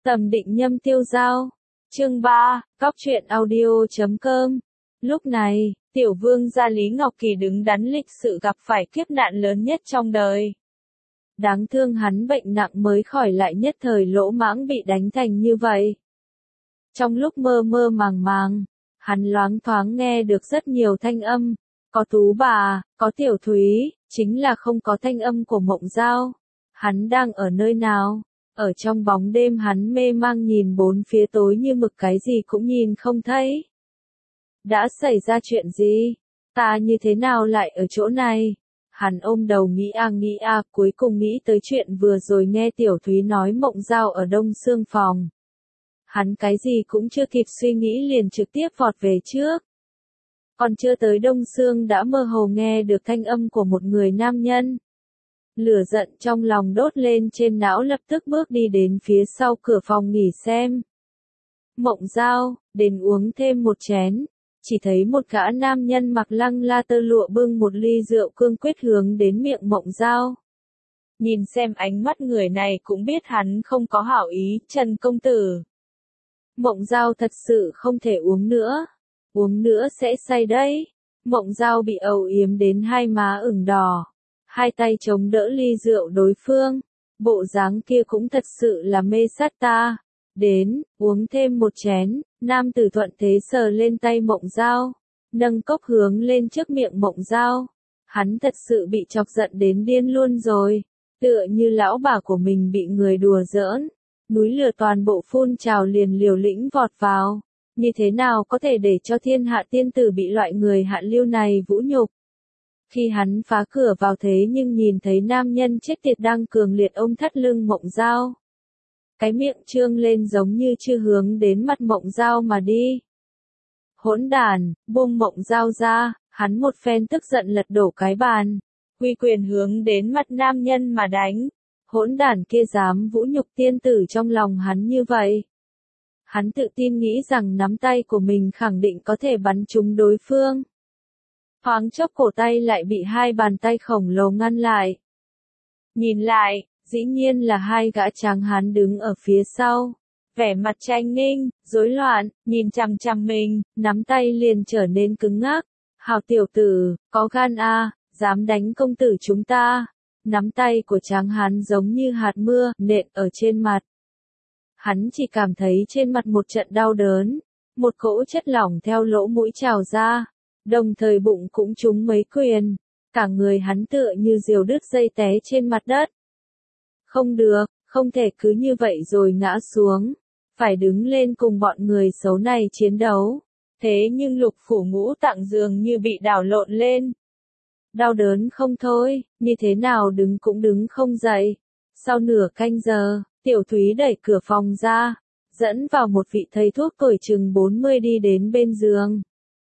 Tầm định nhâm tiêu dao. Chương 3, Cóc truyện audio.com. Lúc này, tiểu vương gia Lý Ngọc Kỳ đứng đắn lịch sự gặp phải kiếp nạn lớn nhất trong đời. Đáng thương hắn bệnh nặng mới khỏi lại nhất thời lỗ mãng bị đánh thành như vậy. Trong lúc mơ mơ màng màng, hắn loáng thoáng nghe được rất nhiều thanh âm, có Tú bà, có Tiểu Thúy, chính là không có thanh âm của Mộng Dao. Hắn đang ở nơi nào? Ở trong bóng đêm hắn mê mang nhìn bốn phía tối như mực, cái gì cũng nhìn không thấy. Đã xảy ra chuyện gì? Ta như thế nào lại ở chỗ này? Hắn ôm đầu nghĩ cuối cùng nghĩ tới chuyện vừa rồi nghe Tiểu Thúy nói Mộng Dao ở Đông Xương phòng. Hắn cái gì cũng chưa kịp suy nghĩ liền trực tiếp vọt về trước. Còn chưa tới Đông Xương đã mơ hồ nghe được thanh âm của một người nam nhân. Lửa giận trong lòng đốt lên trên não, lập tức bước đi đến phía sau cửa phòng nghỉ xem. Mộng Dao, đến uống thêm một chén. Chỉ thấy một gã nam nhân mặc lăng la tơ lụa bưng một ly rượu cương quyết hướng đến miệng Mộng Dao. Nhìn xem ánh mắt người này cũng biết hắn không có hảo ý, Trần công tử. Mộng Dao thật sự không thể uống nữa sẽ say đấy. Mộng Dao bị âu yếm đến hai má ửng đỏ, hai tay chống đỡ ly rượu đối phương, bộ dáng kia cũng thật sự là mê sát ta. Đến, uống thêm một chén. Nam tử thuận thế sờ lên tay Mộng Dao, nâng cốc hướng lên trước miệng Mộng Dao. Hắn thật sự bị chọc giận đến điên luôn rồi, tựa như lão bà của mình bị người đùa giỡn. Núi lửa toàn bộ phun trào liền liều lĩnh vọt vào. Như thế nào có thể để cho thiên hạ tiên tử bị loại người hạ lưu này vũ nhục? Khi hắn phá cửa vào thế nhưng nhìn thấy nam nhân chết tiệt đang cường liệt ôm thắt lưng Mộng Dao. Cái miệng trương lên giống như chưa hướng đến mặt Mộng Dao mà đi. Hỗn đản, buông Mộng Dao ra, hắn một phen tức giận lật đổ cái bàn, huy quyền hướng đến mặt nam nhân mà đánh. Hỗn đản kia dám vũ nhục tiên tử trong lòng hắn như vậy. Hắn tự tin nghĩ rằng nắm tay của mình khẳng định có thể bắn trúng đối phương. Thoáng chốc cổ tay lại bị hai bàn tay khổng lồ ngăn lại. Nhìn lại, dĩ nhiên là hai gã tráng hán đứng ở phía sau. Vẻ mặt tranh ninh, rối loạn, nhìn chằm chằm mình, nắm tay liền trở nên cứng ngắc. Hào tiểu tử, có gan a, dám đánh công tử chúng ta. Nắm tay của tráng hán giống như hạt mưa, nện ở trên mặt. Hắn chỉ cảm thấy trên mặt một trận đau đớn, một cỗ chất lỏng theo lỗ mũi trào ra, đồng thời bụng cũng trúng mấy quyền, cả người hắn tựa như diều đứt dây té trên mặt đất. Không được, không thể cứ như vậy rồi ngã xuống, phải đứng lên cùng bọn người xấu này chiến đấu. Thế nhưng lục phủ ngũ tạng dường như bị đảo lộn lên. Đau đớn không thôi, như thế nào đứng cũng đứng không dậy. Sau nửa canh giờ, Tiểu Thúy đẩy cửa phòng ra, dẫn vào một vị thầy thuốc tuổi chừng 40 đi đến bên giường.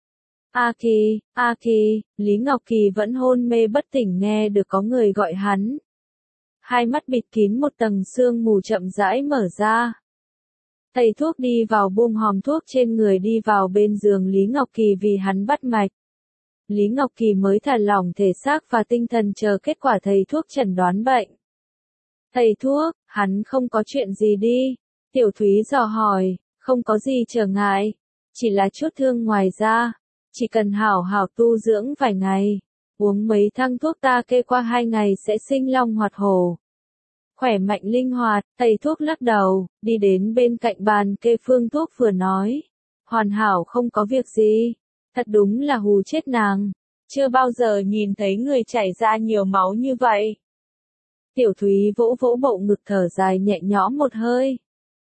A Kỳ, Lý Ngọc Kỳ vẫn hôn mê bất tỉnh nghe được có người gọi hắn. Hai mắt bịt kín một tầng sương mù chậm rãi mở ra. Thầy thuốc đi vào buông hòm thuốc trên người đi vào bên giường Lý Ngọc Kỳ vì hắn bắt mạch. Lý Ngọc Kỳ mới thả lỏng thể xác và tinh thần chờ kết quả thầy thuốc chẩn đoán bệnh. Thầy thuốc, hắn không có chuyện gì đi. Tiểu Thúy dò hỏi, không có gì trở ngại. Chỉ là chút thương ngoài da. Chỉ cần hảo hảo tu dưỡng vài ngày. Uống mấy thang thuốc ta kê qua 2 ngày sẽ sinh long hoạt hổ. Khỏe mạnh linh hoạt, thầy thuốc lắc đầu, đi đến bên cạnh bàn kê phương thuốc vừa nói. Hoàn hảo không có việc gì. Thật đúng là hù chết nàng. Chưa bao giờ nhìn thấy người chảy ra nhiều máu như vậy. Tiểu Thúy vỗ vỗ bộ ngực thở dài nhẹ nhõm một hơi.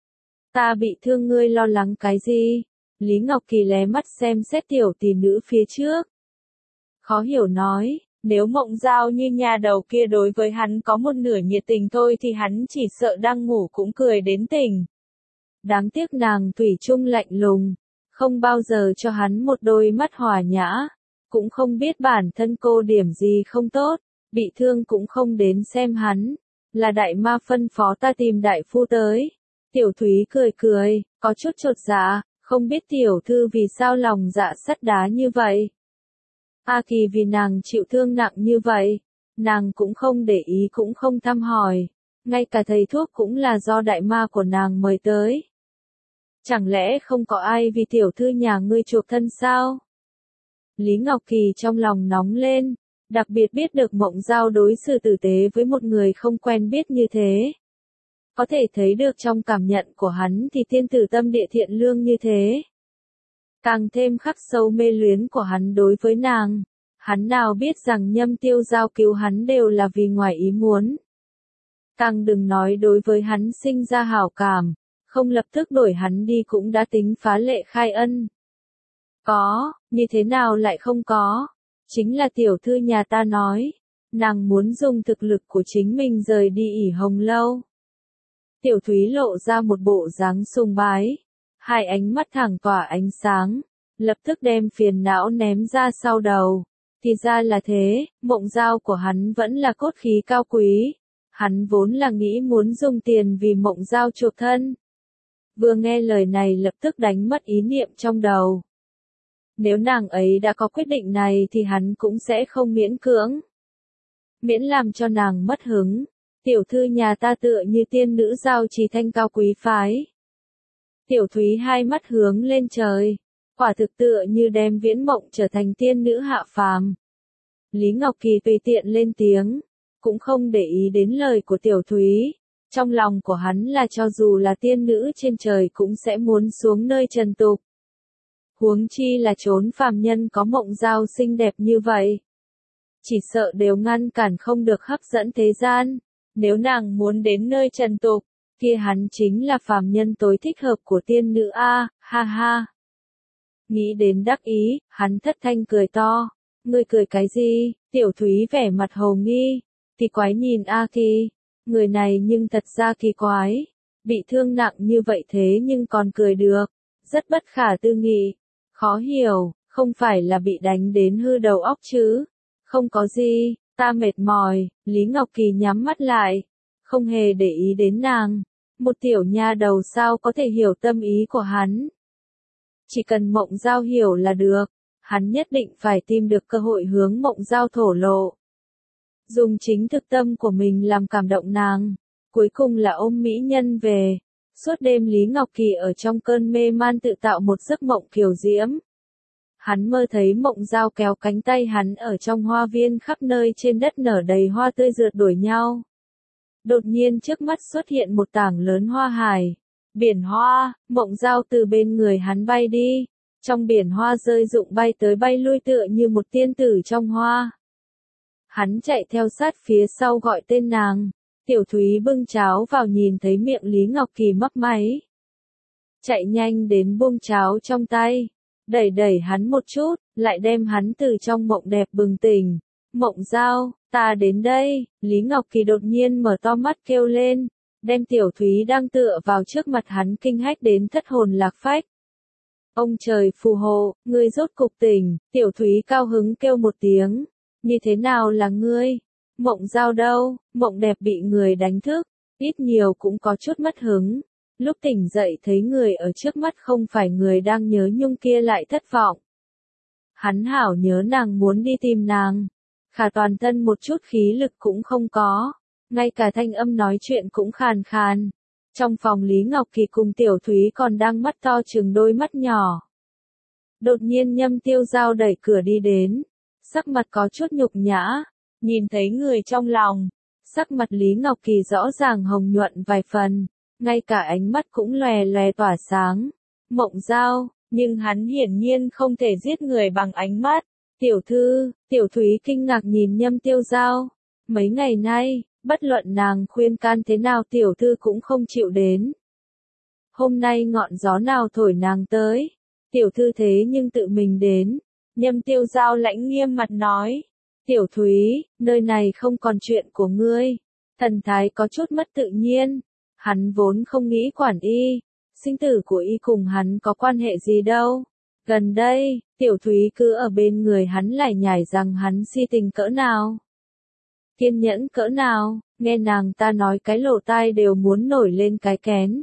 Ta bị thương ngươi lo lắng cái gì? Lý Ngọc Kỳ lé mắt xem xét tiểu tỷ nữ phía trước. Khó hiểu nói, nếu Mộng Dao như nhà đầu kia đối với hắn có một nửa nhiệt tình thôi thì hắn chỉ sợ đang ngủ cũng cười đến tỉnh. Đáng tiếc nàng thủy chung lạnh lùng, không bao giờ cho hắn một đôi mắt hòa nhã, cũng không biết bản thân cô điểm gì không tốt, bị thương cũng không đến xem hắn, là đại ma phân phó ta tìm đại phu tới. Tiểu Thúy cười, có chút chột dạ, không biết tiểu thư vì sao lòng dạ sắt đá như vậy. A Kỳ vì nàng chịu thương nặng như vậy, nàng cũng không để ý cũng không thăm hỏi. ngay cả thầy thuốc cũng là do đại ma của nàng mời tới. Chẳng lẽ không có ai vì tiểu thư nhà ngươi chuộc thân sao? Lý Ngọc Kỳ trong lòng nóng lên, đặc biệt biết được Mộng Giao đối xử tử tế với một người không quen biết như thế. Có thể thấy được trong cảm nhận của hắn thì tiên tử tâm địa thiện lương như thế. Càng thêm khắc sâu mê luyến của hắn đối với nàng, hắn nào biết rằng Nhâm Tiêu Giao cứu hắn đều là vì ngoài ý muốn. Càng đừng nói đối với hắn sinh ra hảo cảm, không lập tức đổi hắn đi cũng đã tính phá lệ khai ân. Có, như thế nào lại không có? Chính là tiểu thư nhà ta nói, nàng muốn dùng thực lực của chính mình rời đi ỉ Hồng Lâu. Tiểu Thúy lộ ra một bộ dáng sùng bái, hai ánh mắt thẳng tỏa ánh sáng, lập tức đem phiền não ném ra sau đầu. Thì ra là thế, Mộng Giao của hắn vẫn là cốt khí cao quý. Hắn vốn là nghĩ muốn dùng tiền vì Mộng Giao chuộc thân. Vừa nghe lời này lập tức đánh mất ý niệm trong đầu. Nếu nàng ấy đã có quyết định này thì hắn cũng sẽ không miễn cưỡng. Miễn làm cho nàng mất hứng. Tiểu thư nhà ta tựa như tiên nữ giao trì thanh cao quý phái. Tiểu Thúy hai mắt hướng lên trời. Quả thực tựa như đem Viễn Mộng trở thành tiên nữ hạ phàm. Lý Ngọc Kỳ tùy tiện lên tiếng. Cũng không để ý đến lời của Tiểu Thúy. Trong lòng của hắn là cho dù là tiên nữ trên trời cũng sẽ muốn xuống nơi trần tục. Huống chi là chốn phàm nhân có Mộng Giao xinh đẹp như vậy. Chỉ sợ đều ngăn cản không được hấp dẫn thế gian. Nếu nàng muốn đến nơi trần tục, kia hắn chính là phàm nhân tối thích hợp của tiên nữ a, ha ha. Nghĩ đến đắc ý, hắn thất thanh cười to. Ngươi cười cái gì? Tiểu Thúy vẻ mặt hồ nghi. Kỳ quái nhìn A Kỳ. Người này nhưng thật ra kỳ quái. Bị thương nặng như vậy thế nhưng còn cười được. Rất bất khả tư nghị. Khó hiểu, không phải là bị đánh đến hư đầu óc chứ. Không có gì, ta mệt mỏi. Lý Ngọc Kỳ nhắm mắt lại. Không hề để ý đến nàng. Một tiểu nha đầu sao có thể hiểu tâm ý của hắn. Chỉ cần Mộng Giao hiểu là được. Hắn nhất định phải tìm được cơ hội hướng Mộng Giao thổ lộ. Dùng chính thực tâm của mình làm cảm động nàng. Cuối cùng là ôm mỹ nhân về. Suốt đêm Lý Ngọc Kỳ ở trong cơn mê man tự tạo một giấc mộng kiều diễm. Hắn mơ thấy Mộng Giao kéo cánh tay hắn ở trong hoa viên khắp nơi trên đất nở đầy hoa tươi rượt đuổi nhau. Đột nhiên trước mắt xuất hiện một tảng lớn hoa hải. Biển hoa, Mộng Giao từ bên người hắn bay đi. Trong biển hoa rơi rụng bay tới bay lui tựa như một tiên tử trong hoa. Hắn chạy theo sát phía sau gọi tên nàng. Tiểu Thúy bưng cháo vào nhìn thấy miệng Lý Ngọc Kỳ mấp máy. Chạy nhanh đến buông cháo trong tay. Đẩy hắn một chút, lại đem hắn từ trong mộng đẹp bừng tỉnh. Mộng Giao, ta đến đây. Lý Ngọc Kỳ đột nhiên mở to mắt kêu lên. Đem Tiểu Thúy đang tựa vào trước mặt hắn kinh hách đến thất hồn lạc phách. Ông trời phù hộ, ngươi rốt cục tỉnh. Tiểu Thúy cao hứng kêu một tiếng. Như thế nào là ngươi? Mộng Giao đâu? Mộng đẹp bị người đánh thức, ít nhiều cũng có chút mất hứng. Lúc tỉnh dậy thấy người ở trước mắt không phải người đang nhớ nhung kia lại thất vọng. Hắn hảo nhớ nàng muốn đi tìm nàng. Khả toàn thân một chút khí lực cũng không có. Ngay cả thanh âm nói chuyện cũng khàn khàn. Trong phòng Lý Ngọc Kỳ cùng Tiểu Thúy còn đang mắt to chừng đôi mắt nhỏ. Đột nhiên Nhâm Tiêu Giao đẩy cửa đi đến. Sắc mặt có chút nhục nhã. Nhìn thấy người trong lòng. Sắc mặt Lý Ngọc Kỳ rõ ràng hồng nhuận vài phần. Ngay cả ánh mắt cũng lòe lòe tỏa sáng. Mộng Giao, nhưng hắn hiển nhiên không thể giết người bằng ánh mắt. Tiểu thư, Tiểu Thúy kinh ngạc nhìn Nhâm Tiêu Giao. Mấy ngày nay, bất luận nàng khuyên can thế nào tiểu thư cũng không chịu đến. Hôm nay ngọn gió nào thổi nàng tới. Tiểu thư thế nhưng tự mình đến. Nhâm Tiêu Giao lãnh nghiêm mặt nói. Tiểu Thúy, nơi này không còn chuyện của ngươi. Thần thái có chút mất tự nhiên. Hắn vốn không nghĩ quản y. Sinh tử của y cùng hắn có quan hệ gì đâu. Gần đây, Tiểu Thúy cứ ở bên người hắn lải nhải rằng hắn si tình cỡ nào. Kiên nhẫn cỡ nào, nghe nàng ta nói cái lỗ tai đều muốn nổi lên cái kén.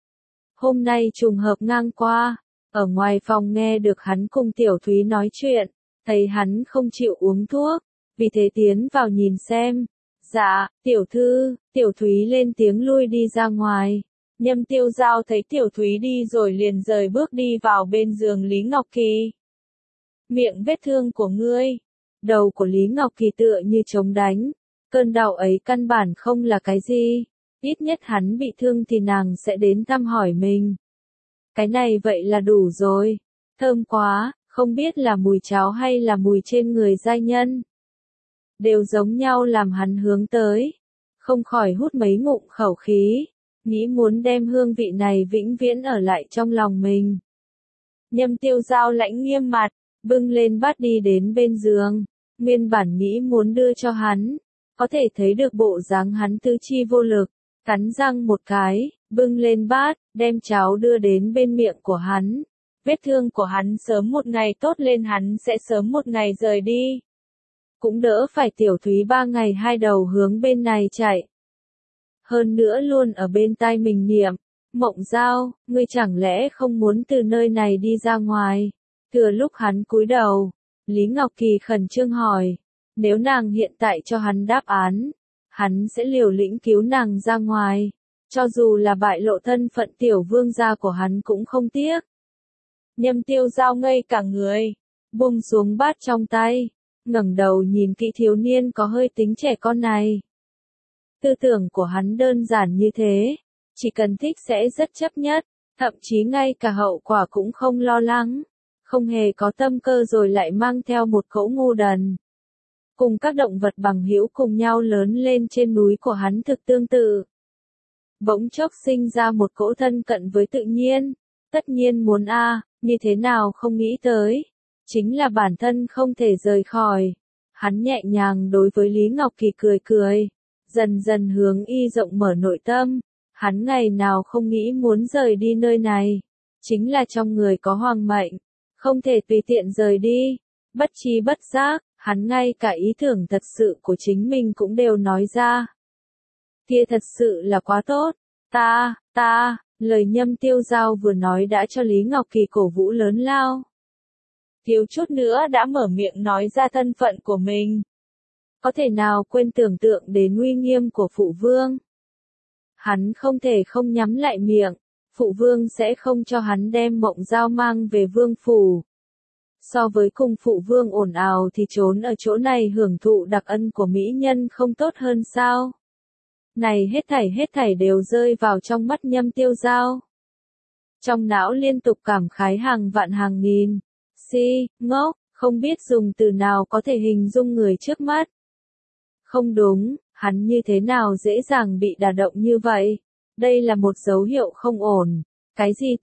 Hôm nay trùng hợp ngang qua, ở ngoài phòng nghe được hắn cùng Tiểu Thúy nói chuyện, thấy hắn không chịu uống thuốc, vì thế tiến vào nhìn xem. Dạ, tiểu thư, Tiểu Thúy lên tiếng lui đi ra ngoài. Nhâm Tiêu Giao thấy Tiểu Thúy đi rồi liền rời bước đi vào bên giường Lý Ngọc Kỳ. Miệng vết thương của ngươi. Đầu của Lý Ngọc Kỳ tựa như trống đánh. Cơn đau ấy căn bản không là cái gì. Ít nhất hắn bị thương thì nàng sẽ đến thăm hỏi mình. Cái này vậy là đủ rồi. Thơm quá, không biết là mùi cháo hay là mùi trên người giai nhân. Đều giống nhau làm hắn hướng tới. Không khỏi hút mấy ngụm khẩu khí. Nghĩ muốn đem hương vị này vĩnh viễn ở lại trong lòng mình. Nhâm Tiêu Giao lãnh nghiêm mặt, bưng lên bát đi đến bên giường. Nguyên bản nghĩ muốn đưa cho hắn. Có thể thấy được bộ dáng hắn tứ chi vô lực. Cắn răng một cái, bưng lên bát, đem cháo đưa đến bên miệng của hắn. Vết thương của hắn sớm một ngày tốt lên, hắn sẽ sớm một ngày rời đi. Cũng đỡ phải Tiểu Thúy 3 ngày 2 đầu hướng bên này chạy. Hơn nữa luôn ở bên tai mình niệm, Mộng Giao, ngươi chẳng lẽ không muốn từ nơi này đi ra ngoài? Thừa lúc hắn cúi đầu, Lý Ngọc Kỳ khẩn trương hỏi, nếu nàng hiện tại cho hắn đáp án, hắn sẽ liều lĩnh cứu nàng ra ngoài, cho dù là bại lộ thân phận tiểu vương gia của hắn cũng không tiếc. Nhâm Tiêu Giao ngây cả người, buông xuống bát trong tay, ngẩng đầu nhìn kỹ thiếu niên có hơi tính trẻ con này. Tư tưởng của hắn đơn giản như thế, chỉ cần thích sẽ rất chấp nhất, thậm chí ngay cả hậu quả cũng không lo lắng, không hề có tâm cơ rồi lại mang theo một cỗ ngu đần. Cùng các động vật bằng hữu cùng nhau lớn lên trên núi của hắn thực tương tự. Bỗng chốc sinh ra một cỗ thân cận với tự nhiên, tất nhiên muốn như thế nào không nghĩ tới, chính là bản thân không thể rời khỏi. Hắn nhẹ nhàng đối với Lý Ngọc Kỳ cười cười, dần dần hướng y rộng mở nội tâm, hắn ngày nào không nghĩ muốn rời đi nơi này, chính là trong người có hoàng mệnh, không thể tùy tiện rời đi, bất tri bất giác, hắn ngay cả ý tưởng thật sự của chính mình cũng đều nói ra. Kia thật sự là quá tốt, lời Nhâm Tiêu Giao vừa nói đã cho Lý Ngọc Kỳ cổ vũ lớn lao. Thiếu chút nữa đã mở miệng nói ra thân phận của mình. Có thể nào quên tưởng tượng đến uy nghiêm của phụ vương. Hắn không thể không nhắm lại miệng, phụ vương sẽ không cho hắn đem Mộng Giao mang về vương phủ. So với cùng phụ vương ồn ào thì trốn ở chỗ này hưởng thụ đặc ân của mỹ nhân không tốt hơn sao? Này hết thảy đều rơi vào trong mắt Nhâm Tiêu Giao. Trong não liên tục cảm khái hàng vạn hàng nghìn. Ngốc, không biết dùng từ nào có thể hình dung người trước mắt. Không đúng, hắn như thế nào dễ dàng bị đả động như vậy? Đây là một dấu hiệu không ổn. Cái gì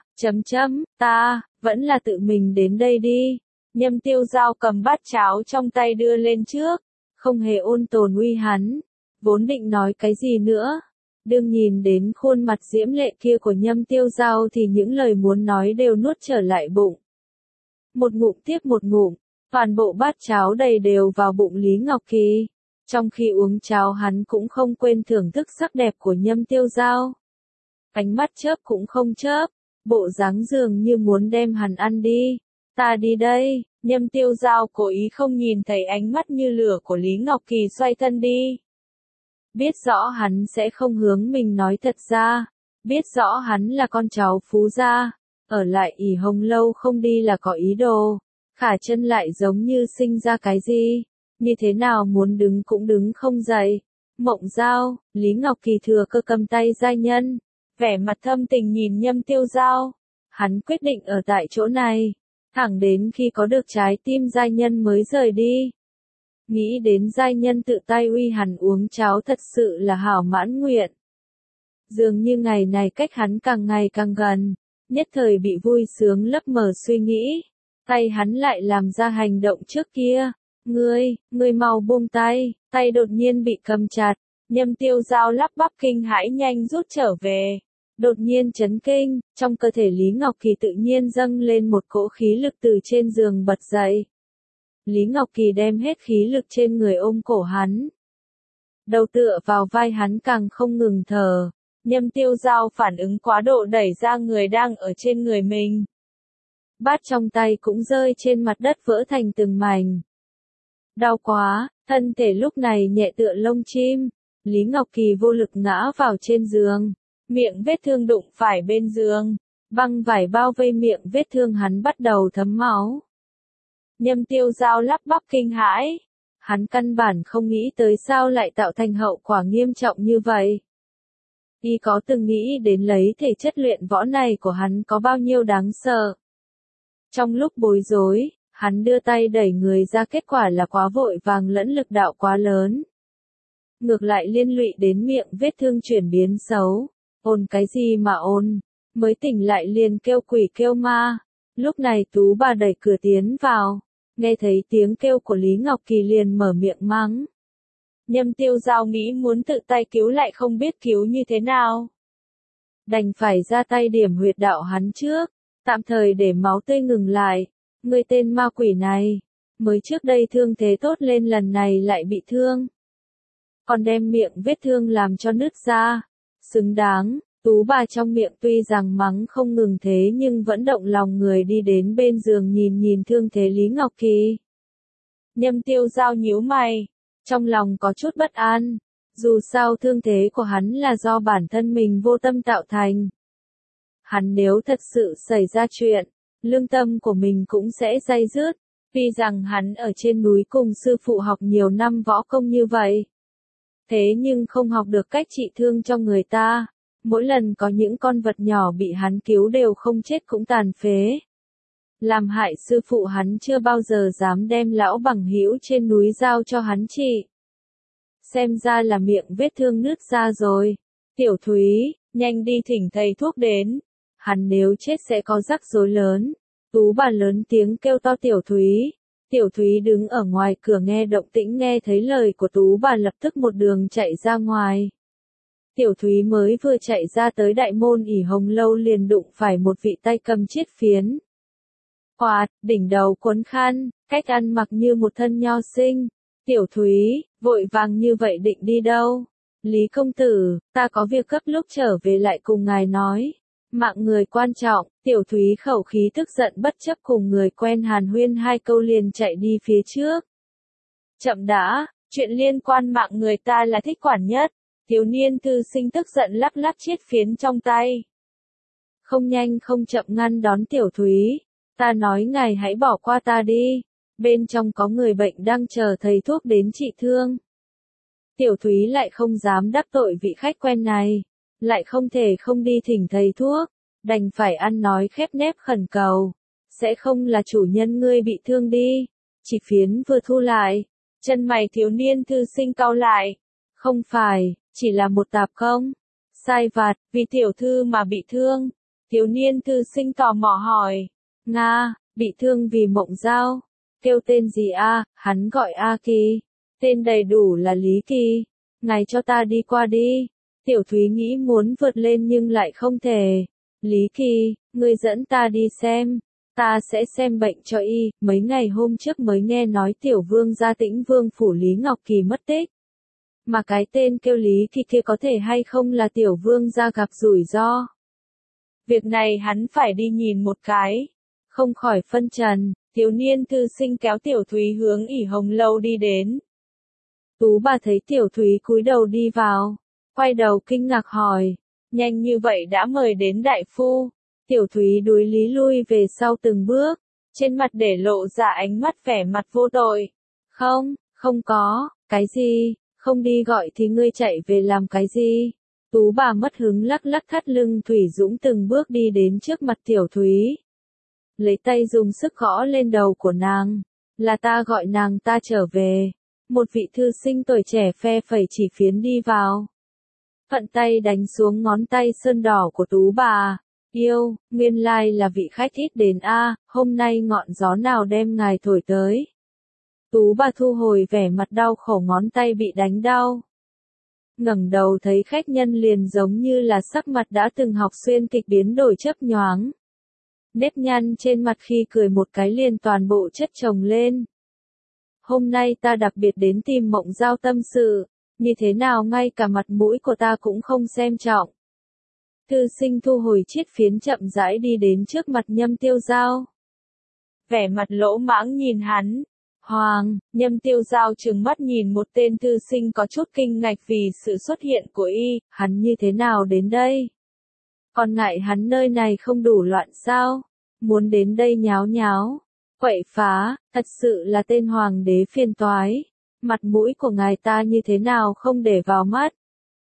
ta, vẫn là tự mình đến đây đi. Nhâm Tiêu Giao cầm bát cháo trong tay đưa lên trước, không hề ôn tồn uy hắn. Vốn định nói cái gì nữa. Đương nhìn đến khuôn mặt diễm lệ kia của Nhâm Tiêu Giao thì những lời muốn nói đều nuốt trở lại bụng. Một ngụm tiếp một ngụm, toàn bộ bát cháo đầy đều vào bụng Lý Ngọc Kỳ. Trong khi uống cháo hắn cũng không quên thưởng thức sắc đẹp của Nhâm Tiêu Giao. Ánh mắt chớp cũng không chớp, bộ dáng dường như muốn đem hắn ăn đi. Ta đi đây, Nhâm Tiêu Giao cố ý không nhìn thấy ánh mắt như lửa của Lý Ngọc Kỳ xoay thân đi. Biết rõ hắn sẽ không hướng mình nói thật ra, biết rõ hắn là con cháu phú gia, ở lại ỉ Hồng lâu không đi là có ý đồ, khả chân lại giống như sinh ra cái gì, như thế nào muốn đứng cũng đứng không dậy. Mộng Giao, Lý Ngọc Kỳ thừa cơ cầm tay giai nhân, vẻ mặt thâm tình nhìn Nhâm Tiêu Giao, hắn quyết định ở tại chỗ này, thẳng đến khi có được trái tim giai nhân mới rời đi. Nghĩ đến giai nhân tự tay uy hắn uống cháo thật sự là hảo mãn nguyện. Dường như ngày này cách hắn càng ngày càng gần, nhất thời bị vui sướng lấp mờ suy nghĩ. Tay hắn lại làm ra hành động trước kia. Ngươi mau buông tay, tay đột nhiên bị cầm chặt. Nhâm Tiêu Giao lắp bắp kinh hãi nhanh rút trở về. Đột nhiên chấn kinh, trong cơ thể Lý Ngọc Kỳ tự nhiên dâng lên một cỗ khí lực từ trên giường bật dậy. Lý Ngọc Kỳ đem hết khí lực trên người ôm cổ hắn. Đầu tựa vào vai hắn càng không ngừng thở. Nhâm Tiêu Giao phản ứng quá độ đẩy ra người đang ở trên người mình. Bát trong tay cũng rơi trên mặt đất vỡ thành từng mảnh. Đau quá, Thân thể lúc này nhẹ tựa lông chim, Lý Ngọc Kỳ vô lực ngã vào trên giường, miệng vết thương đụng phải bên giường, băng vải bao vây miệng vết thương hắn bắt đầu thấm máu. Nhâm Tiêu Giao lắp bắp kinh hãi, hắn căn bản không nghĩ tới sao lại tạo thành hậu quả nghiêm trọng như vậy. Y có từng nghĩ đến lấy thể chất luyện võ này của hắn có bao nhiêu đáng sợ. Trong lúc bối rối, hắn đưa tay đẩy người ra, kết quả là quá vội vàng lẫn lực đạo quá lớn. Ngược lại liên lụy đến miệng vết thương chuyển biến xấu. Ôn cái gì mà ôn, mới tỉnh lại liền kêu quỷ kêu ma. Lúc này Tú bà đẩy cửa tiến vào, nghe thấy tiếng kêu của Lý Ngọc Kỳ liền mở miệng mắng. Nhâm Tiêu Giao nghĩ muốn tự tay cứu lại không biết cứu như thế nào. Đành phải ra tay điểm huyệt đạo hắn trước, tạm thời để máu tươi ngừng lại. Người tên ma quỷ này, mới trước đây thương thế tốt lên lần này lại bị thương. Còn đem miệng vết thương làm cho nứt ra. Xứng đáng, Tú bà trong miệng tuy rằng mắng không ngừng thế nhưng vẫn động lòng người đi đến bên giường nhìn thương thế Lý Ngọc Kỳ. Nhâm Tiêu Giao nhíu mày, trong lòng có chút bất an, dù sao thương thế của hắn là do bản thân mình vô tâm tạo thành. Hắn nếu thật sự xảy ra chuyện, lương tâm của mình cũng sẽ day dứt, vì rằng hắn ở trên núi cùng sư phụ học nhiều năm võ công như vậy. Thế nhưng không học được cách trị thương cho người ta, mỗi lần có những con vật nhỏ bị hắn cứu đều không chết cũng tàn phế. Làm hại sư phụ hắn chưa bao giờ dám đem lão bằng hữu trên núi giao cho hắn trị. Xem ra là miệng vết thương nứt ra rồi. Tiểu Thúy, nhanh đi thỉnh thầy thuốc đến. Hắn nếu chết sẽ có rắc rối lớn. Tú bà lớn tiếng kêu to Tiểu Thúy. Tiểu Thúy đứng ở ngoài cửa nghe động tĩnh, nghe thấy lời của Tú bà lập tức một đường chạy ra ngoài. Tiểu Thúy mới vừa chạy ra tới đại môn ỉ Hồng Lâu liền đụng phải một vị tay cầm chiết phiến. Quạt, đỉnh đầu cuốn khăn, cách ăn mặc như một thân nho sinh. Tiểu Thúy, vội vàng như vậy định đi đâu? Lý công tử, ta có việc gấp lúc trở về lại cùng ngài nói. Mạng người quan trọng, Tiểu Thúy khẩu khí tức giận bất chấp cùng người quen hàn huyên hai câu liền chạy đi phía trước. Chậm đã, chuyện liên quan mạng người ta là thích quản nhất. Thiếu niên thư sinh tức giận lắc lắc chiết phiến trong tay. Không nhanh không chậm ngăn đón Tiểu Thúy. Ta nói ngài hãy bỏ qua ta đi. Bên trong có người bệnh đang chờ thầy thuốc đến trị thương. Tiểu Thúy lại không dám đắc tội vị khách quen này. Lại không thể không đi thỉnh thầy thuốc. Đành phải ăn nói khép nép khẩn cầu. Sẽ không là chủ nhân ngươi bị thương đi. Chỉ phiến vừa thu lại. Chân mày thiếu niên thư sinh cau lại. Không phải, chỉ là một tạp công. Sai vặt, vì tiểu thư mà bị thương. Thiếu niên thư sinh tò mò hỏi. Nga, bị thương vì Mộng Giao. Kêu tên gì a? Hắn gọi A Kỳ. Tên đầy đủ là Lý Kỳ. Ngài cho ta đi qua đi. Tiểu Thúy nghĩ muốn vượt lên nhưng lại không thể. Lý Kỳ, ngươi dẫn ta đi xem. Ta sẽ xem bệnh cho y. Mấy ngày hôm trước mới nghe nói Tiểu Vương gia Tĩnh Vương phủ Lý Ngọc Kỳ mất tích. Mà cái tên kêu Lý Kỳ kia có thể hay không là Tiểu Vương gia gặp rủi ro. Việc này hắn phải đi nhìn một cái. Không khỏi phân trần, thiếu niên thư sinh kéo Tiểu Thúy hướng ỉ Hồng Lâu đi đến. Tú bà thấy Tiểu Thúy cúi đầu đi vào, quay đầu kinh ngạc hỏi, nhanh như vậy đã mời đến đại phu. Tiểu Thúy đuối lý lui về sau từng bước, trên mặt để lộ ra ánh mắt vẻ mặt vô tội. Không, không có, cái gì, không đi gọi thì ngươi chạy về làm cái gì? Tú bà mất hứng lắc lắc thắt lưng Thủy Dũng từng bước đi đến trước mặt Tiểu Thúy. Lấy tay dùng sức gõ lên đầu của nàng. Là ta gọi nàng ta trở về. Một vị thư sinh tuổi trẻ phe phẩy chỉ phiến đi vào. Phận tay đánh xuống ngón tay sơn đỏ của Tú bà. Yêu, nguyên lai là vị khách ít đến a, hôm nay ngọn gió nào đem ngài thổi tới. Tú bà thu hồi vẻ mặt đau khổ, ngón tay bị đánh đau. Ngẩng đầu thấy khách nhân liền giống như là sắc mặt đã từng học xuyên kịch biến đổi chớp nhoáng. Nếp nhăn trên mặt khi cười một cái liền toàn bộ chất chồng lên. Hôm nay ta đặc biệt đến tìm Mộng Giao tâm sự, như thế nào ngay cả mặt mũi của ta cũng không xem trọng. Thư sinh thu hồi chiết phiến chậm rãi đi đến trước mặt Nhâm Tiêu Giao. Vẻ mặt lỗ mãng nhìn hắn, Hoàng, Nhâm Tiêu Giao trừng mắt nhìn một tên thư sinh có chút kinh ngạc vì sự xuất hiện của y, hắn như thế nào đến đây? Còn ngại hắn nơi này không đủ loạn sao? Muốn đến đây nháo nháo, quậy phá, thật sự là tên hoàng đế phiền toái. Mặt mũi của ngài ta như thế nào không để vào mắt?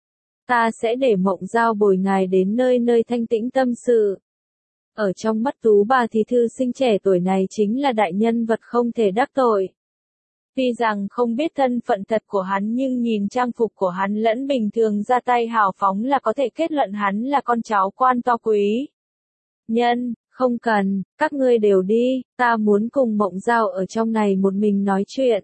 Ta sẽ để Mộng Giao bồi ngài đến nơi nơi thanh tĩnh tâm sự. Ở trong mắt Tú Bà thì thư sinh trẻ tuổi này chính là đại nhân vật không thể đắc tội. Tuy rằng không biết thân phận thật của hắn nhưng nhìn trang phục của hắn lẫn bình thường ra tay hào phóng là có thể kết luận hắn là con cháu quan to quý. Nhân, không cần, các ngươi đều đi, ta muốn cùng Mộng Giao ở trong này một mình nói chuyện.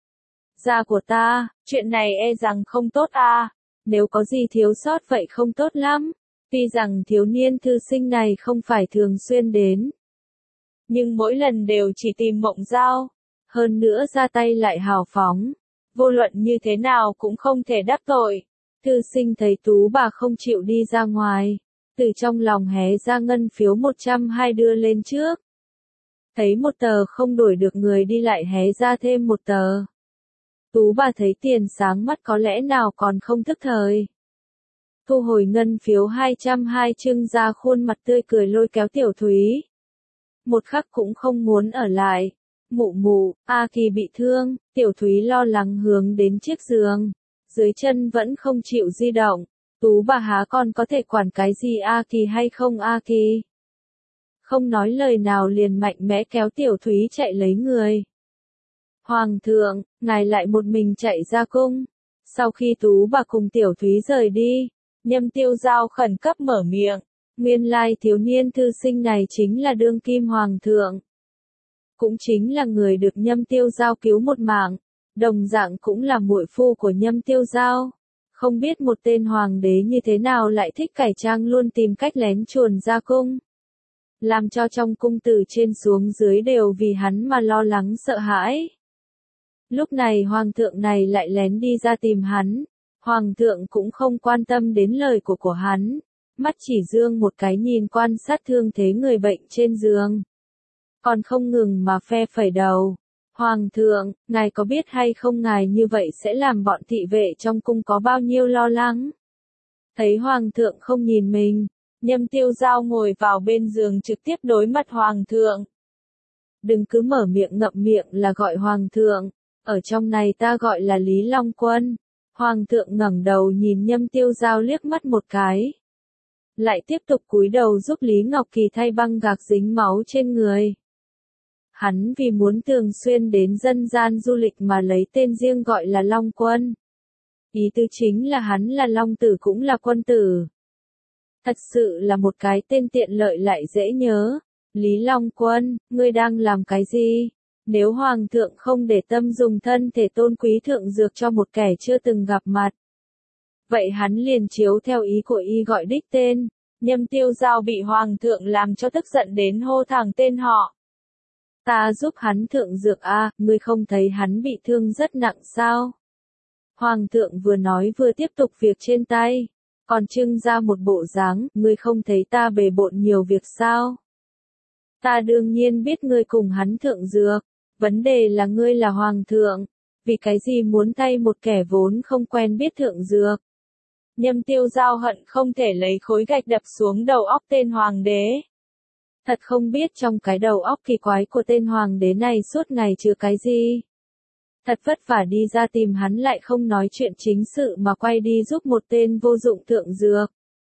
Gia của ta, chuyện này e rằng không tốt à, nếu có gì thiếu sót vậy không tốt lắm. Tuy rằng thiếu niên thư sinh này không phải thường xuyên đến, nhưng mỗi lần đều chỉ tìm Mộng Giao, hơn nữa ra tay lại hào phóng, vô luận như thế nào cũng không thể đắc tội. Thư sinh thấy Tú Bà không chịu đi ra ngoài, từ trong lòng hé ra ngân phiếu 120 đưa lên trước. Thấy một tờ không đổi được người đi lại hé ra thêm một tờ. Tú Bà thấy tiền sáng mắt có lẽ nào còn không thức thời. Thu hồi ngân phiếu 220 trưng ra khuôn mặt tươi cười lôi kéo Tiểu Thúy. Một khắc cũng không muốn ở lại. Mụ mụ, A Kỳ bị thương, Tiểu Thúy lo lắng hướng đến chiếc giường. Dưới chân vẫn không chịu di động. Tú Bà há con có thể quản cái gì A Kỳ hay không A Kỳ? Không nói lời nào liền mạnh mẽ kéo Tiểu Thúy chạy lấy người. Hoàng thượng, ngài lại một mình chạy ra cung. Sau khi Tú Bà cùng Tiểu Thúy rời đi, Nhâm Tiêu Giao khẩn cấp mở miệng. Nguyên lai thiếu niên thư sinh này chính là đương kim hoàng thượng. Cũng chính là người được Nhâm Tiêu Giao cứu một mạng. Đồng dạng cũng là muội phu của Nhâm Tiêu Giao. Không biết một tên hoàng đế như thế nào lại thích cải trang luôn tìm cách lén chuồn ra cung. Làm cho trong cung từ trên xuống dưới đều vì hắn mà lo lắng sợ hãi. Lúc này hoàng thượng này lại lén đi ra tìm hắn. Hoàng thượng cũng không quan tâm đến lời của hắn. Mắt chỉ dương một cái nhìn quan sát thương thế người bệnh trên giường. Còn không ngừng mà phe phẩy đầu. Hoàng thượng, ngài có biết hay không ngài như vậy sẽ làm bọn thị vệ trong cung có bao nhiêu lo lắng? Thấy hoàng thượng không nhìn mình, Nhâm Tiêu Giao ngồi vào bên giường trực tiếp đối mặt hoàng thượng. Đừng cứ mở miệng ngậm miệng là gọi hoàng thượng, ở trong này ta gọi là Lý Long Quân. Hoàng thượng ngẩng đầu nhìn Nhâm Tiêu Giao liếc mắt một cái. Lại tiếp tục cúi đầu giúp Lý Ngọc Kỳ thay băng gạc dính máu trên người. Hắn vì muốn thường xuyên đến dân gian du lịch mà lấy tên riêng gọi là Long Quân. Ý tứ chính là hắn là Long Tử cũng là quân tử. Thật sự là một cái tên tiện lợi lại dễ nhớ. Lý Long Quân, ngươi đang làm cái gì? Nếu Hoàng thượng không để tâm dùng thân thể tôn quý thượng dược cho một kẻ chưa từng gặp mặt. Vậy hắn liền chiếu theo ý của y gọi đích tên. Nhâm Tiêu Giao bị Hoàng thượng làm cho tức giận đến hô thẳng tên họ. Ta giúp hắn thượng dược a, ngươi không thấy hắn bị thương rất nặng sao? Hoàng thượng vừa nói vừa tiếp tục việc trên tay. Còn trưng ra một bộ dáng, ngươi không thấy ta bề bộn nhiều việc sao? Ta đương nhiên biết ngươi cùng hắn thượng dược. Vấn đề là ngươi là hoàng thượng. Vì cái gì muốn tay một kẻ vốn không quen biết thượng dược? Nhâm Tiêu Giao hận không thể lấy khối gạch đập xuống đầu óc tên hoàng đế. Thật không biết trong cái đầu óc kỳ quái của tên hoàng đế này suốt ngày chứa cái gì. Thật vất vả đi ra tìm hắn lại không nói chuyện chính sự mà quay đi giúp một tên vô dụng thượng dược.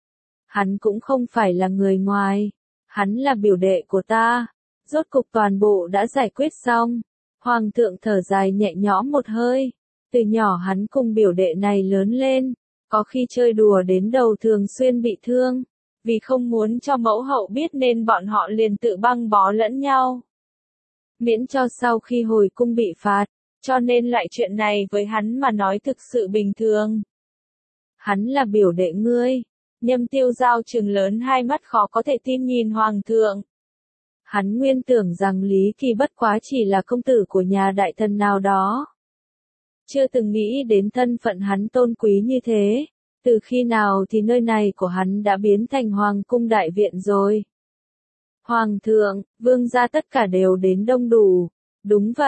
Hắn cũng không phải là người ngoài. Hắn là biểu đệ của ta. Rốt cục toàn bộ đã giải quyết xong. Hoàng thượng thở dài nhẹ nhõm một hơi. Từ nhỏ hắn cùng biểu đệ này lớn lên. Có khi chơi đùa đến đầu thường xuyên bị thương. Vì không muốn cho mẫu hậu biết nên bọn họ liền tự băng bó lẫn nhau. Miễn cho sau khi hồi cung bị phạt. Cho nên loại chuyện này với hắn mà nói thực sự bình thường. Hắn là biểu đệ ngươi. Nhâm Tiêu Giao trừng lớn hai mắt khó có thể tin nhìn hoàng thượng. Hắn nguyên tưởng rằng Lý Kỳ bất quá chỉ là công tử của nhà đại thần nào đó. Chưa từng nghĩ đến thân phận hắn tôn quý như thế. Từ khi nào thì nơi này của hắn đã biến thành hoàng cung đại viện rồi. Hoàng thượng, vương gia tất cả đều đến đông đủ. Đúng vậy,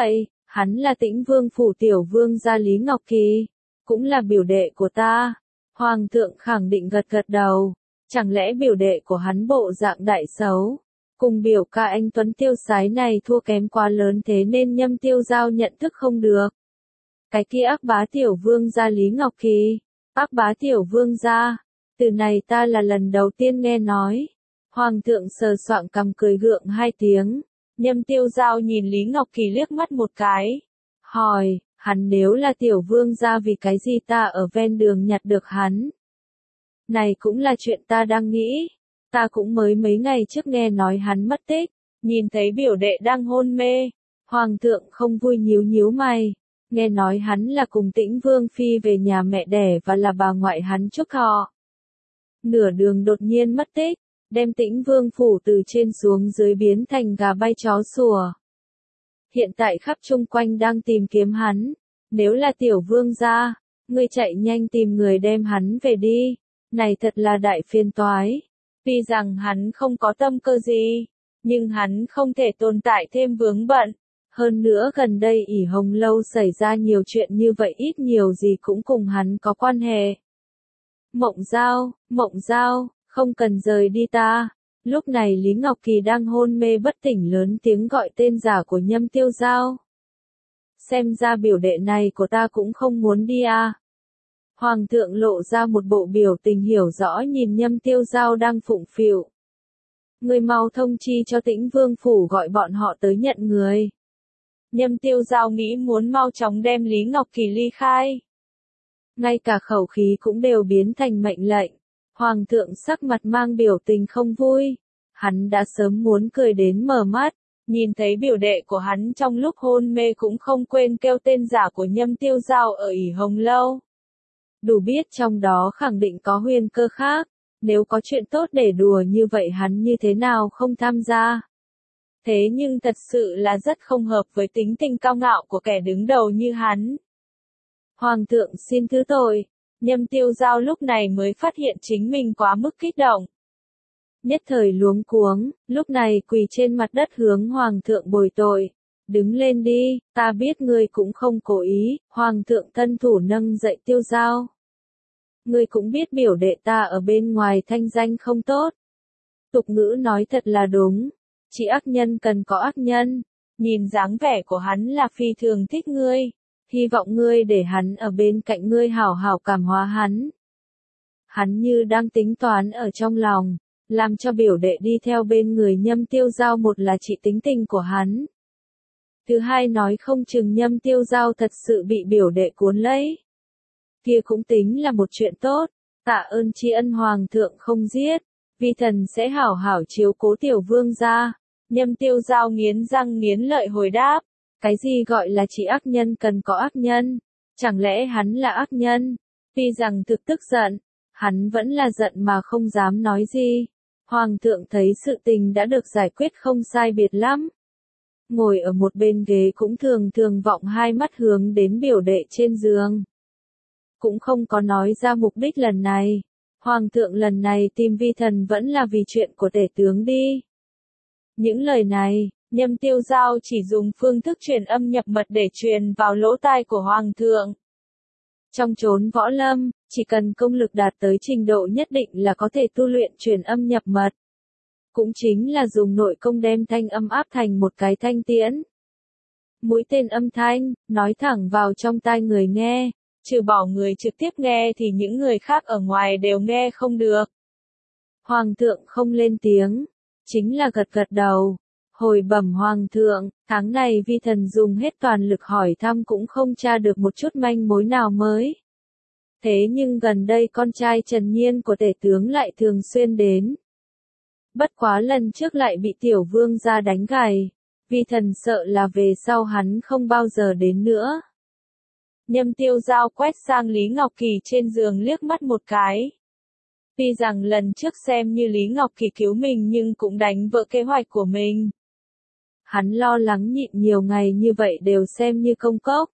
Hắn là Tĩnh Vương phủ tiểu vương gia Lý Ngọc Kỳ, cũng là biểu đệ của ta. Hoàng thượng khẳng định gật gật đầu, chẳng lẽ biểu đệ của hắn bộ dạng đại xấu, cùng biểu ca anh Tuấn tiêu sái này thua kém quá lớn thế nên Nhâm Tiêu Giao nhận thức không được. Cái kia ác bá tiểu vương gia Lý Ngọc Kỳ, ác bá tiểu vương gia, từ này ta là lần đầu tiên nghe nói. Hoàng thượng sờ soạng cằm cười gượng hai tiếng, Nhâm Tiêu Giao nhìn Lý Ngọc Kỳ liếc mắt một cái, hỏi, hắn nếu là tiểu vương gia vì cái gì ta ở ven đường nhặt được hắn? Này cũng là chuyện ta đang nghĩ, ta cũng mới mấy ngày trước nghe nói hắn mất tích, nhìn thấy biểu đệ đang hôn mê, Hoàng thượng không vui nhíu nhíu mày, nghe nói hắn là cùng Tĩnh Vương Phi về nhà mẹ đẻ và là bà ngoại hắn chúc thọ. Nửa đường đột nhiên mất tích, đem Tĩnh Vương phủ từ trên xuống dưới biến thành gà bay chó sủa. Hiện tại khắp chung quanh đang tìm kiếm hắn, nếu là tiểu vương gia, ngươi chạy nhanh tìm người đem hắn về đi, này thật là đại phiền toái. Tuy rằng hắn không có tâm cơ gì, nhưng hắn không thể tồn tại thêm vướng bận. Hơn nữa gần đây ỉ Hồng Lâu xảy ra nhiều chuyện như vậy ít nhiều gì cũng cùng hắn có quan hệ. Mộng Giao, không cần rời đi ta. Lúc này Lý Ngọc Kỳ đang hôn mê bất tỉnh lớn tiếng gọi tên giả của Nhâm Tiêu Giao. Xem ra biểu đệ này của ta cũng không muốn đi à. Hoàng thượng lộ ra một bộ biểu tình hiểu rõ nhìn Nhâm Tiêu Giao đang phụng phịu. Người mau thông chi cho Tĩnh Vương phủ gọi bọn họ tới nhận người. Nhâm Tiêu Giao nghĩ muốn mau chóng đem Lý Ngọc Kỳ ly khai. Ngay cả khẩu khí cũng đều biến thành mệnh lệnh. Hoàng thượng sắc mặt mang biểu tình không vui. Hắn đã sớm muốn cười đến mở mắt, nhìn thấy biểu đệ của hắn trong lúc hôn mê cũng không quên kêu tên giả của Nhâm Tiêu Giao ở ỉ Hồng Lâu. Đủ biết trong đó khẳng định có huyền cơ khác, nếu có chuyện tốt để đùa như vậy hắn như thế nào không tham gia. Thế nhưng thật sự là rất không hợp với tính tình cao ngạo của kẻ đứng đầu như hắn. Hoàng thượng xin thứ tội, Nhâm Tiêu Giao lúc này mới phát hiện chính mình quá mức kích động. Nhất thời luống cuống, lúc này quỳ trên mặt đất hướng Hoàng thượng bồi tội. Đứng lên đi, ta biết ngươi cũng không cố ý, Hoàng thượng thân thủ nâng dậy Tiêu Giao. Ngươi cũng biết biểu đệ ta ở bên ngoài thanh danh không tốt. Tục ngữ nói thật là đúng, chỉ ác nhân cần có ác nhân, nhìn dáng vẻ của hắn là phi thường thích ngươi, hy vọng ngươi để hắn ở bên cạnh ngươi hảo hảo cảm hóa hắn. Hắn như đang tính toán ở trong lòng, làm cho biểu đệ đi theo bên người Nhâm Tiêu Giao, một là trị tính tình của hắn. Thứ hai nói không chừng Nhâm Tiêu Giao thật sự bị biểu đệ cuốn lấy. Kia cũng tính là một chuyện tốt, tạ ơn tri ân Hoàng thượng không giết, vi thần sẽ hảo hảo chiếu cố tiểu vương gia. Nhâm Tiêu Giao nghiến răng nghiến lợi hồi đáp, cái gì gọi là chỉ ác nhân cần có ác nhân, chẳng lẽ hắn là ác nhân? Tuy rằng thực tức giận, hắn vẫn là giận mà không dám nói gì. Hoàng thượng thấy sự tình đã được giải quyết không sai biệt lắm. Ngồi ở một bên ghế cũng thường thường vọng hai mắt hướng đến biểu đệ trên giường. Cũng không có nói ra mục đích lần này. Hoàng thượng lần này tìm vi thần vẫn là vì chuyện của tể tướng đi. Những lời này, Nhâm Tiêu Giao chỉ dùng phương thức truyền âm nhập mật để truyền vào lỗ tai của Hoàng thượng. Trong chốn võ lâm, chỉ cần công lực đạt tới trình độ nhất định là có thể tu luyện truyền âm nhập mật. Cũng chính là dùng nội công đem thanh âm áp thành một cái thanh tiễn. Mũi tên âm thanh, nói thẳng vào trong tai người nghe, trừ bỏ người trực tiếp nghe thì những người khác ở ngoài đều nghe không được. Hoàng thượng không lên tiếng, chính là gật gật đầu. Hồi bẩm Hoàng thượng, tháng này vi thần dùng hết toàn lực hỏi thăm cũng không tra được một chút manh mối nào mới. Thế nhưng gần đây con trai Trần Nhiên của tể tướng lại thường xuyên đến. Bất quá lần trước lại bị tiểu vương gia đánh gài, vi thần sợ là về sau hắn không bao giờ đến nữa. Nhâm Tiêu Giao quét sang Lý Ngọc Kỳ trên giường liếc mắt một cái. Tuy rằng lần trước xem như Lý Ngọc Kỳ cứu mình nhưng cũng đánh vỡ kế hoạch của mình. Hắn lo lắng nhịn nhiều ngày như vậy đều xem như công cốc.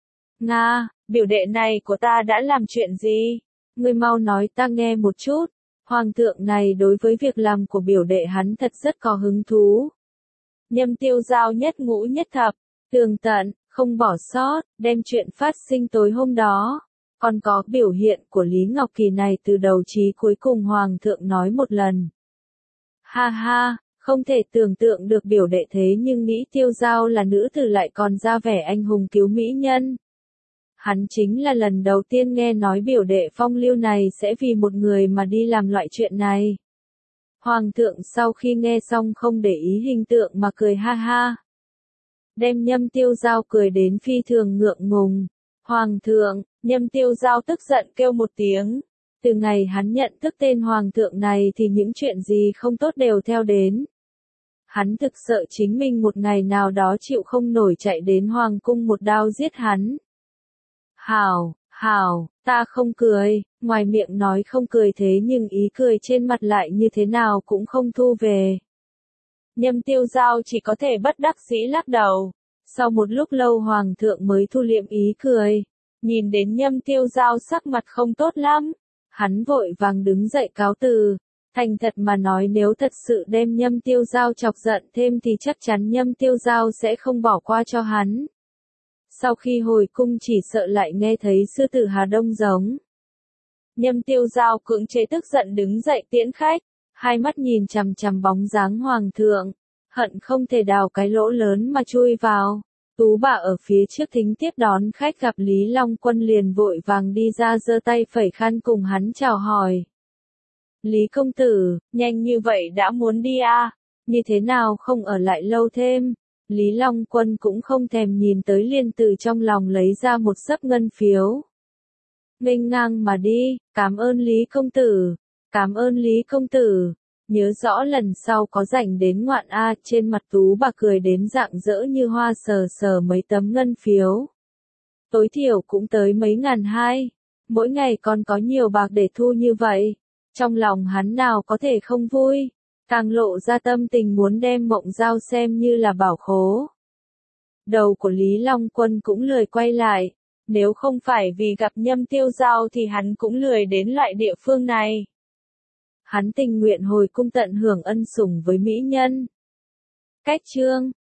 Nga, biểu đệ này của ta đã làm chuyện gì? Ngươi mau nói ta nghe một chút. Hoàng thượng này đối với việc làm của biểu đệ hắn thật rất có hứng thú. Nhâm Tiêu Giao nhất ngũ nhất thập, tường tận, không bỏ sót, đem chuyện phát sinh tối hôm đó. Còn có biểu hiện của Lý Ngọc Kỳ này từ đầu chí cuối cùng Hoàng thượng nói một lần. Ha ha, không thể tưởng tượng được biểu đệ thế nhưng nghĩ Tiêu Giao là nữ tử lại còn ra vẻ anh hùng cứu mỹ nhân. Hắn chính là lần đầu tiên nghe nói biểu đệ phong lưu này sẽ vì một người mà đi làm loại chuyện này. Hoàng thượng sau khi nghe xong không để ý hình tượng mà cười ha ha. Đem Nhâm Tiêu Giao cười đến phi thường ngượng ngùng. Hoàng thượng, Nhâm Tiêu Giao tức giận kêu một tiếng. Từ ngày hắn nhận thức tên Hoàng thượng này thì những chuyện gì không tốt đều theo đến. Hắn thực sợ chính mình một ngày nào đó chịu không nổi chạy đến Hoàng cung một đao giết hắn. Hảo, ta không cười, ngoài miệng nói không cười thế nhưng ý cười trên mặt lại như thế nào cũng không thu về. Nhâm Tiêu Giao chỉ có thể bất đắc dĩ lắc đầu. Sau một lúc lâu Hoàng thượng mới thu liệm ý cười. Nhìn đến Nhâm Tiêu Giao sắc mặt không tốt lắm. Hắn vội vàng đứng dậy cáo từ. Thành thật mà nói nếu thật sự đem Nhâm Tiêu Giao chọc giận thêm thì chắc chắn Nhâm Tiêu Giao sẽ không bỏ qua cho hắn. Sau khi hồi cung chỉ sợ lại nghe thấy sư tử Hà Đông giống. Nhâm Tiêu Giao cưỡng chế tức giận đứng dậy tiễn khách, hai mắt nhìn chằm chằm bóng dáng Hoàng thượng, hận không thể đào cái lỗ lớn mà chui vào. Tú bà ở phía trước thính tiếp đón khách gặp Lý Long Quân liền vội vàng đi ra giơ tay phẩy khăn cùng hắn chào hỏi. Lý công tử, nhanh như vậy đã muốn đi à, như thế nào không ở lại lâu thêm. Lý Long Quân cũng không thèm nhìn tới liền từ trong lòng lấy ra một xấp ngân phiếu. Nghênh ngang mà đi, cảm ơn Lý công tử, cảm ơn Lý công tử, nhớ rõ lần sau có rảnh đến ngoạn a. Trên mặt Tú bà cười đến rạng rỡ như hoa sờ sờ mấy tấm ngân phiếu. Tối thiểu cũng tới mấy ngàn hai, mỗi ngày còn có nhiều bạc để thu như vậy, trong lòng hắn nào có thể không vui. Càng lộ ra tâm tình muốn đem Mộng Giao xem như là bảo khố. Đầu của Lý Long Quân cũng lười quay lại, nếu không phải vì gặp Nhâm Tiêu Giao thì hắn cũng lười đến loại địa phương này. Hắn tình nguyện hồi cung tận hưởng ân sủng với mỹ nhân. Cách chương